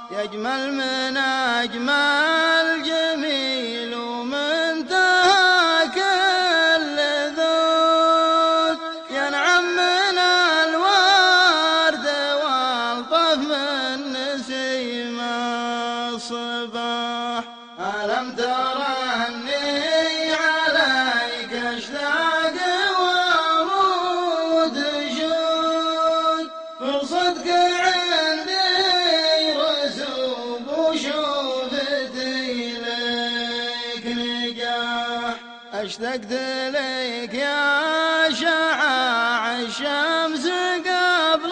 يجمل من أجمل جميل ومنتهى كل ذوق، ينعم من الورد والطف من نسيم الصباح. ألم تر أني عليك أشتاق وأموت شوق، فرصتك عندي رسوب وشوفتي لك نجاح. اشتقت لك يا شعاع الشمس قبل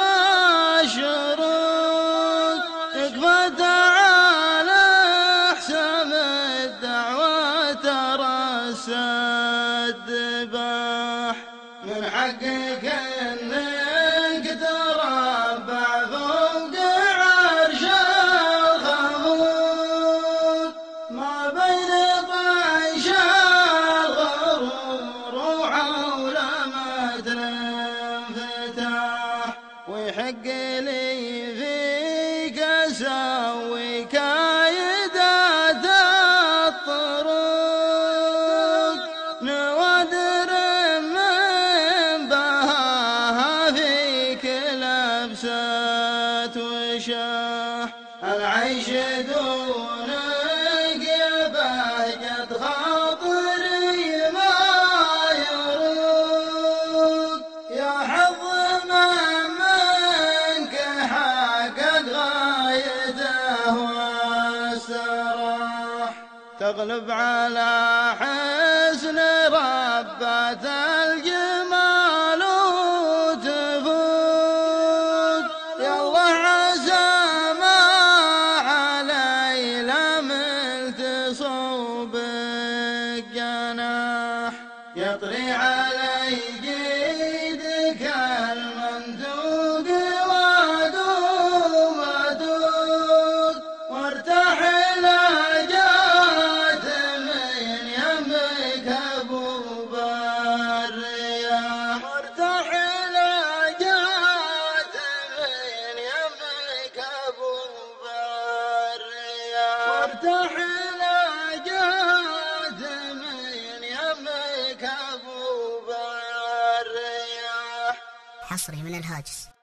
الشروق، اكفى تعالى احسن الدعوة ترسى الذباح. من حقك انك تربع فوق عرش الخلود، ما بين طيش الغرور وحول مدر انفتاح. ويحق لي فيك اسوي كايدات الطرق، نوادر من بهاها فيك لبست وشاح. العيش دونك يا بهجة خاطري ما يروق، يا حظ منك حقق غايته واستراح. تغلب على حسن ربة الجمال وتفوق، يالله عسى ما علي لملت صوبك جناح. يطري علي جيدك المنتوق وادوم ادوق، وارتاح الى جات من يمك ابوب الرياح. وارتاح الى جات من يمك ابوب الرياح. وارتاح الى جات من يمك ابوب الرياح. حصري من الهاجس.